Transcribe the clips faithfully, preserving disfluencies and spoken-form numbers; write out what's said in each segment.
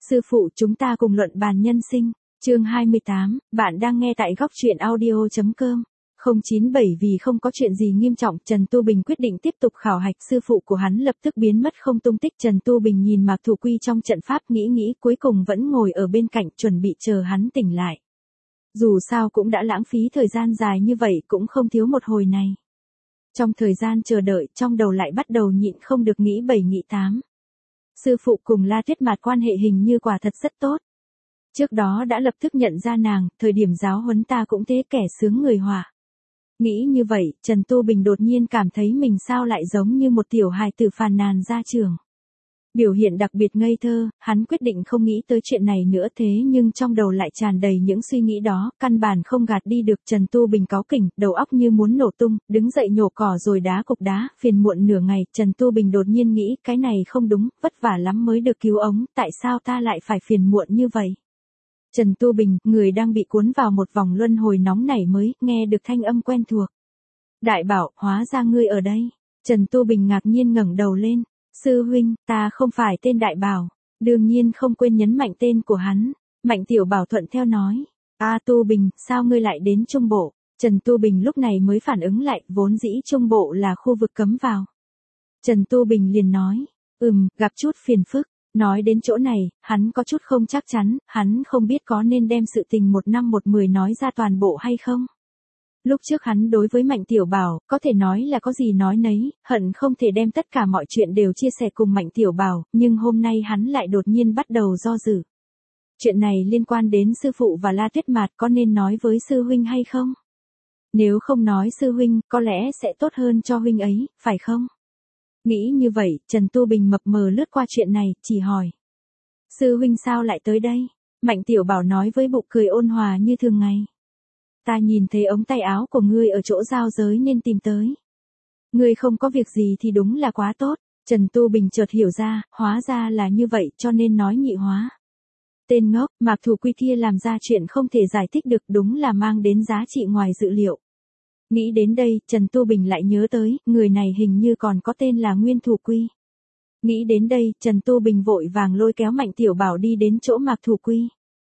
Sư phụ, chúng ta cùng luận bàn nhân sinh. Chương hai mươi tám, bạn đang nghe tại góc truyện audio chấm com. không chín bảy Vì không có chuyện gì nghiêm trọng, Trần Tu Bình quyết định tiếp tục khảo hạch. Sư phụ của hắn lập tức biến mất không tung tích. Trần Tu Bình nhìn Mạc Thủ Quy trong trận pháp, nghĩ nghĩ cuối cùng vẫn ngồi ở bên cạnh chuẩn bị chờ hắn tỉnh lại. Dù sao cũng đã lãng phí thời gian dài như vậy, cũng không thiếu một hồi này. Trong thời gian chờ đợi, trong đầu lại bắt đầu nhịn không được nghĩ bảy nghĩ tám. Sư phụ cùng La Tuyết Mạt quan hệ hình như quả thật rất tốt. Trước đó đã lập tức nhận ra nàng, thời điểm giáo huấn ta cũng thế, kẻ sướng người họa. Nghĩ như vậy, Trần Tu Bình đột nhiên cảm thấy mình sao lại giống như một tiểu hài tử phàn nàn ra trường. Biểu hiện đặc biệt ngây thơ, hắn quyết định không nghĩ tới chuyện này nữa, thế nhưng trong đầu lại tràn đầy những suy nghĩ đó, căn bản không gạt đi được. Trần Tu Bình cáu kỉnh, đầu óc như muốn nổ tung, đứng dậy nhổ cỏ rồi đá cục đá, phiền muộn nửa ngày. Trần Tu Bình đột nhiên nghĩ, cái này không đúng, vất vả lắm mới được cứu ống, tại sao ta lại phải phiền muộn như vậy? Trần Tu Bình, người đang bị cuốn vào một vòng luân hồi nóng nảy mới, nghe được thanh âm quen thuộc. Đại Bảo, hóa ra ngươi ở đây. Trần Tu Bình ngạc nhiên ngẩng đầu lên. Sư huynh, ta không phải tên Đại Bảo. Đương nhiên không quên nhấn mạnh tên của hắn. Mạnh Tiểu Bảo thuận theo nói. A Tu Bình, sao ngươi lại đến Trung Bộ? Trần Tu Bình lúc này mới phản ứng lại, vốn dĩ Trung Bộ là khu vực cấm vào. Trần Tu Bình liền nói. Ừm, gặp chút phiền phức. Nói đến chỗ này, hắn có chút không chắc chắn, hắn không biết có nên đem sự tình một năm một mười nói ra toàn bộ hay không. Lúc trước hắn đối với Mạnh Tiểu Bảo, có thể nói là có gì nói nấy, hận không thể đem tất cả mọi chuyện đều chia sẻ cùng Mạnh Tiểu Bảo, nhưng hôm nay hắn lại đột nhiên bắt đầu do dự. Chuyện này liên quan đến sư phụ và La Tuyết Mạt, có nên nói với sư huynh hay không? Nếu không nói sư huynh, có lẽ sẽ tốt hơn cho huynh ấy, phải không? Nghĩ như vậy, Trần Tu Bình mập mờ lướt qua chuyện này, chỉ hỏi. Sư huynh sao lại tới đây? Mạnh Tiểu Bảo nói với bụng cười ôn hòa như thường ngày. Ta nhìn thấy ống tay áo của ngươi ở chỗ giao giới nên tìm tới. Ngươi không có việc gì thì đúng là quá tốt. Trần Tu Bình chợt hiểu ra, hóa ra là như vậy cho nên nói nhị hóa. Tên ngốc, Mạc Thủ Quy kia làm ra chuyện không thể giải thích được, đúng là mang đến giá trị ngoài dự liệu. Nghĩ đến đây, Trần Tu Bình lại nhớ tới, người này hình như còn có tên là Nguyên Thủ Quy. Nghĩ đến đây, Trần Tu Bình vội vàng lôi kéo Mạnh Tiểu Bảo đi đến chỗ Mạc Thủ Quy.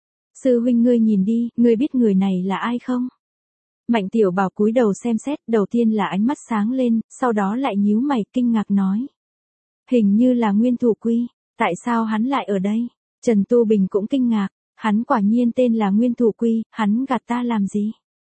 Sư huynh, ngươi nhìn đi, ngươi biết người này là ai không? Mạnh Tiểu Bảo cúi đầu xem xét, đầu tiên là ánh mắt sáng lên, sau đó lại nhíu mày kinh ngạc nói. Hình như là Nguyên Thủ Quy, tại sao hắn lại ở đây? Trần Tu Bình cũng kinh ngạc, hắn quả nhiên tên là Nguyên Thủ Quy, hắn gạt ta làm gì?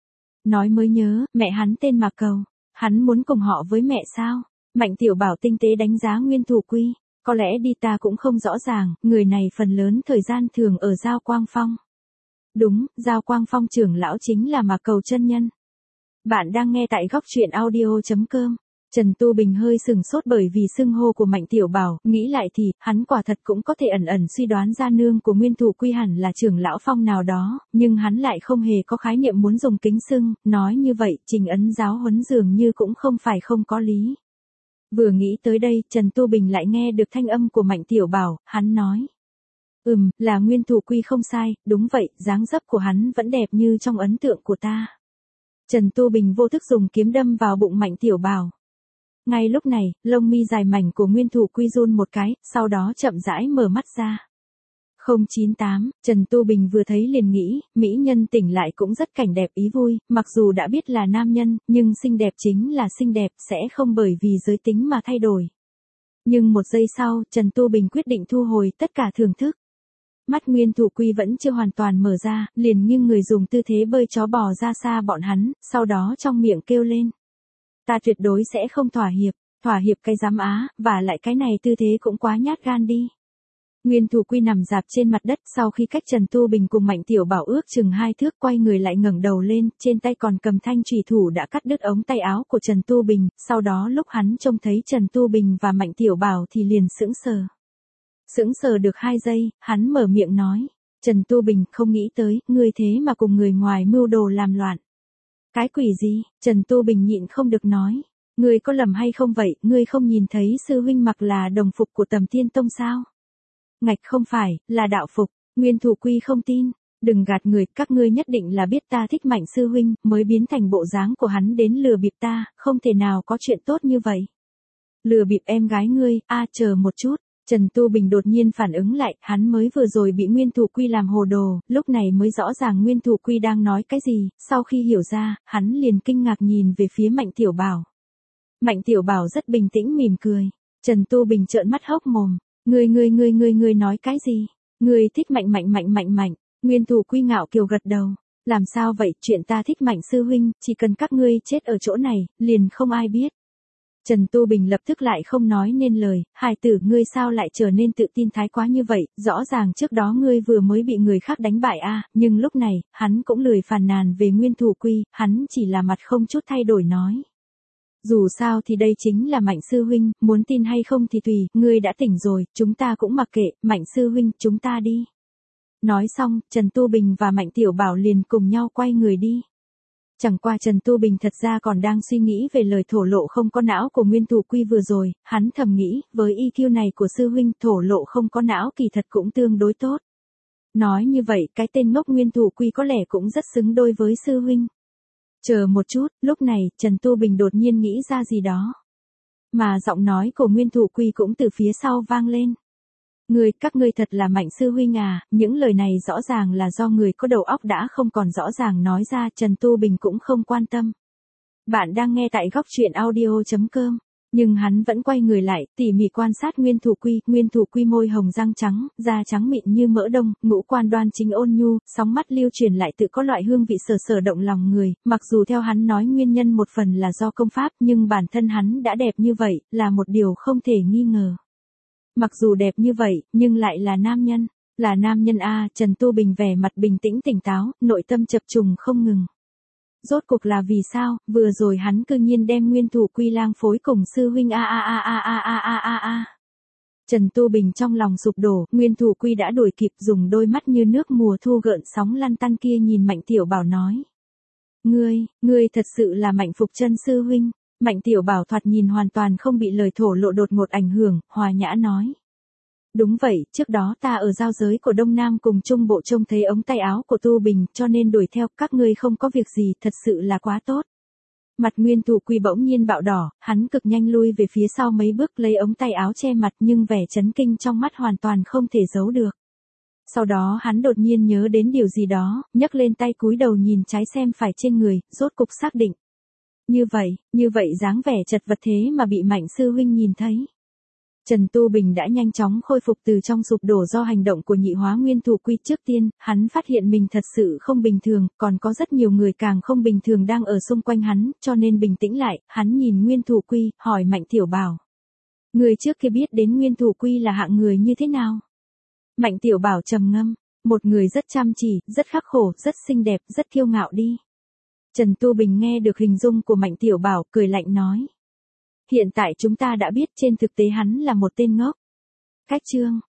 Nói mới nhớ, mẹ hắn tên Mạc Cầu, hắn muốn cùng họ với mẹ sao? Mạnh Tiểu Bảo tinh tế đánh giá Nguyên Thủ Quy, có lẽ đi ta cũng không rõ ràng, người này phần lớn thời gian thường ở Giao Quang Phong. Đúng, Giao Quang Phong trưởng lão chính là Mạc Cầu chân nhân. Bạn đang nghe tại góc truyện audio chấm com. Trần Tu Bình hơi sừng sốt bởi vì xưng hô của Mạnh Tiểu Bảo, nghĩ lại thì, hắn quả thật cũng có thể ẩn ẩn suy đoán ra nương của Nguyên Thủ Quy hẳn là trưởng lão Phong nào đó, nhưng hắn lại không hề có khái niệm muốn dùng kính xưng, nói như vậy, trình ấn giáo huấn dường như cũng không phải không có lý. Vừa nghĩ tới đây, Trần Tu Bình lại nghe được thanh âm của Mạnh Tiểu Bảo, hắn nói. Ừm, là Nguyên Thủ Quy không sai, đúng vậy, dáng dấp của hắn vẫn đẹp như trong ấn tượng của ta. Trần Tu Bình vô thức dùng kiếm đâm vào bụng Mạnh Tiểu Bảo. Ngay lúc này, lông mi dài mảnh của Nguyên Thủ Quy run một cái, sau đó chậm rãi mở mắt ra. không chín tám, Trần Tu Bình vừa thấy liền nghĩ, mỹ nhân tỉnh lại cũng rất cảnh đẹp ý vui, mặc dù đã biết là nam nhân, nhưng xinh đẹp chính là xinh đẹp, sẽ không bởi vì giới tính mà thay đổi. Nhưng một giây sau, Trần Tu Bình quyết định thu hồi tất cả thưởng thức. Mắt Nguyên Thủ Quy vẫn chưa hoàn toàn mở ra, liền nghiêng người dùng tư thế bơi chó bò ra xa bọn hắn, sau đó trong miệng kêu lên. Ta tuyệt đối sẽ không thỏa hiệp, thỏa hiệp cái giám á, và lại cái này tư thế cũng quá nhát gan đi. Nguyên Thủ Quy nằm dạp trên mặt đất, sau khi cách Trần Tu Bình cùng Mạnh Tiểu Bảo ước chừng hai thước, quay người lại ngẩng đầu lên, trên tay còn cầm thanh chùy thủ đã cắt đứt ống tay áo của Trần Tu Bình, sau đó lúc hắn trông thấy Trần Tu Bình và Mạnh Tiểu Bảo thì liền sững sờ. Sững sờ được hai giây, hắn mở miệng nói, Trần Tu Bình, không nghĩ tới, ngươi thế mà cùng người ngoài mưu đồ làm loạn. Cái quỷ gì? Trần Tu Bình nhịn không được nói, ngươi có lầm hay không vậy, ngươi không nhìn thấy sư huynh mặc là đồng phục của Tầm Thiên Tông sao? Ngạch không phải, là đạo phục. Nguyên Thủ Quy không tin, đừng gạt người, các ngươi nhất định là biết ta thích Mạnh sư huynh, mới biến thành bộ dáng của hắn đến lừa bịp ta, không thể nào có chuyện tốt như vậy. Lừa bịp em gái ngươi, a chờ một chút. Trần Tu Bình đột nhiên phản ứng lại, hắn mới vừa rồi bị Nguyên Thủ Quy làm hồ đồ, lúc này mới rõ ràng Nguyên Thủ Quy đang nói cái gì, sau khi hiểu ra, hắn liền kinh ngạc nhìn về phía Mạnh Tiểu Bảo. Mạnh Tiểu Bảo rất bình tĩnh mỉm cười, Trần Tu Bình trợn mắt hốc mồm, ngươi ngươi ngươi ngươi ngươi nói cái gì? Ngươi thích Mạnh Mạnh Mạnh Mạnh Mạnh? Nguyên Thủ Quy ngạo kiều gật đầu, làm sao vậy, chuyện ta thích Mạnh sư huynh, chỉ cần các ngươi chết ở chỗ này, liền không ai biết. Trần Tu Bình lập tức lại không nói nên lời, hài tử ngươi sao lại trở nên tự tin thái quá như vậy, rõ ràng trước đó ngươi vừa mới bị người khác đánh bại a, nhưng lúc này, hắn cũng lười phàn nàn về Nguyên Thủ Quy, hắn chỉ là mặt không chút thay đổi nói. Dù sao thì đây chính là Mạnh sư huynh, muốn tin hay không thì tùy, ngươi đã tỉnh rồi, chúng ta cũng mặc kệ, Mạnh sư huynh, chúng ta đi. Nói xong, Trần Tu Bình và Mạnh Tiểu Bảo liền cùng nhau quay người đi. Chẳng qua Trần Tu Bình thật ra còn đang suy nghĩ về lời thổ lộ không có não của Nguyên Thủ Quy vừa rồi, hắn thầm nghĩ, với i kiu này của sư huynh thổ lộ không có não kỳ thật cũng tương đối tốt. Nói như vậy, cái tên ngốc Nguyên Thủ Quy có lẽ cũng rất xứng đôi với sư huynh. Chờ một chút, lúc này, Trần Tu Bình đột nhiên nghĩ ra gì đó. Mà giọng nói của Nguyên Thủ Quy cũng từ phía sau vang lên. Ngươi, các ngươi thật là Mạnh sư huynh à, những lời này rõ ràng là do người có đầu óc đã không còn rõ ràng nói ra, Trần Tu Bình cũng không quan tâm. Bạn đang nghe tại góc truyện audio chấm com, nhưng hắn vẫn quay người lại, tỉ mỉ quan sát Nguyên Thủ Quy, Nguyên Thủ Quy môi hồng răng trắng, da trắng mịn như mỡ đông, ngũ quan đoan chính ôn nhu, sóng mắt lưu truyền lại tự có loại hương vị sờ sờ động lòng người, mặc dù theo hắn nói nguyên nhân một phần là do công pháp, nhưng bản thân hắn đã đẹp như vậy, là một điều không thể nghi ngờ. Mặc dù đẹp như vậy, nhưng lại là nam nhân. Là nam nhân a, Trần Tu Bình vẻ mặt bình tĩnh tỉnh táo, nội tâm chập trùng không ngừng. Rốt cuộc là vì sao, vừa rồi hắn cư nhiên đem Nguyên Thủ Quy lang phối cùng sư huynh a a a a a a a a a. Trần Tu Bình trong lòng sụp đổ, Nguyên Thủ Quy đã đuổi kịp dùng đôi mắt như nước mùa thu gợn sóng lăn tăn kia nhìn Mạnh Tiểu Bảo nói. Ngươi, ngươi thật sự là Mạnh Phục Chân sư huynh. Mạnh Tiểu Bảo thoạt nhìn hoàn toàn không bị lời thổ lộ đột ngột ảnh hưởng, hòa nhã nói. Đúng vậy, trước đó ta ở giao giới của Đông Nam cùng Trung Bộ trông thấy ống tay áo của Tu Bình, cho nên đuổi theo, các ngươi không có việc gì, thật sự là quá tốt. Mặt Nguyên Thủ Quy bỗng nhiên bạo đỏ, hắn cực nhanh lui về phía sau mấy bước lấy ống tay áo che mặt nhưng vẻ chấn kinh trong mắt hoàn toàn không thể giấu được. Sau đó hắn đột nhiên nhớ đến điều gì đó, nhấc lên tay cúi đầu nhìn trái xem phải trên người, rốt cục xác định. Như vậy, như vậy dáng vẻ chật vật thế mà bị Mạnh sư huynh nhìn thấy. Trần Tu Bình đã nhanh chóng khôi phục từ trong sụp đổ do hành động của nhị hóa Nguyên Thủ Quy. Trước tiên, hắn phát hiện mình thật sự không bình thường, còn có rất nhiều người càng không bình thường đang ở xung quanh hắn, cho nên bình tĩnh lại, hắn nhìn Nguyên Thủ Quy, hỏi Mạnh Tiểu Bảo. Người trước kia biết đến Nguyên Thủ Quy là hạng người như thế nào? Mạnh Tiểu Bảo trầm ngâm, một người rất chăm chỉ, rất khắc khổ, rất xinh đẹp, rất kiêu ngạo đi. Trần Tu Bình nghe được hình dung của Mạnh Tiểu Bảo, cười lạnh nói. Hiện tại chúng ta đã biết trên thực tế hắn là một tên ngốc. Cách chương.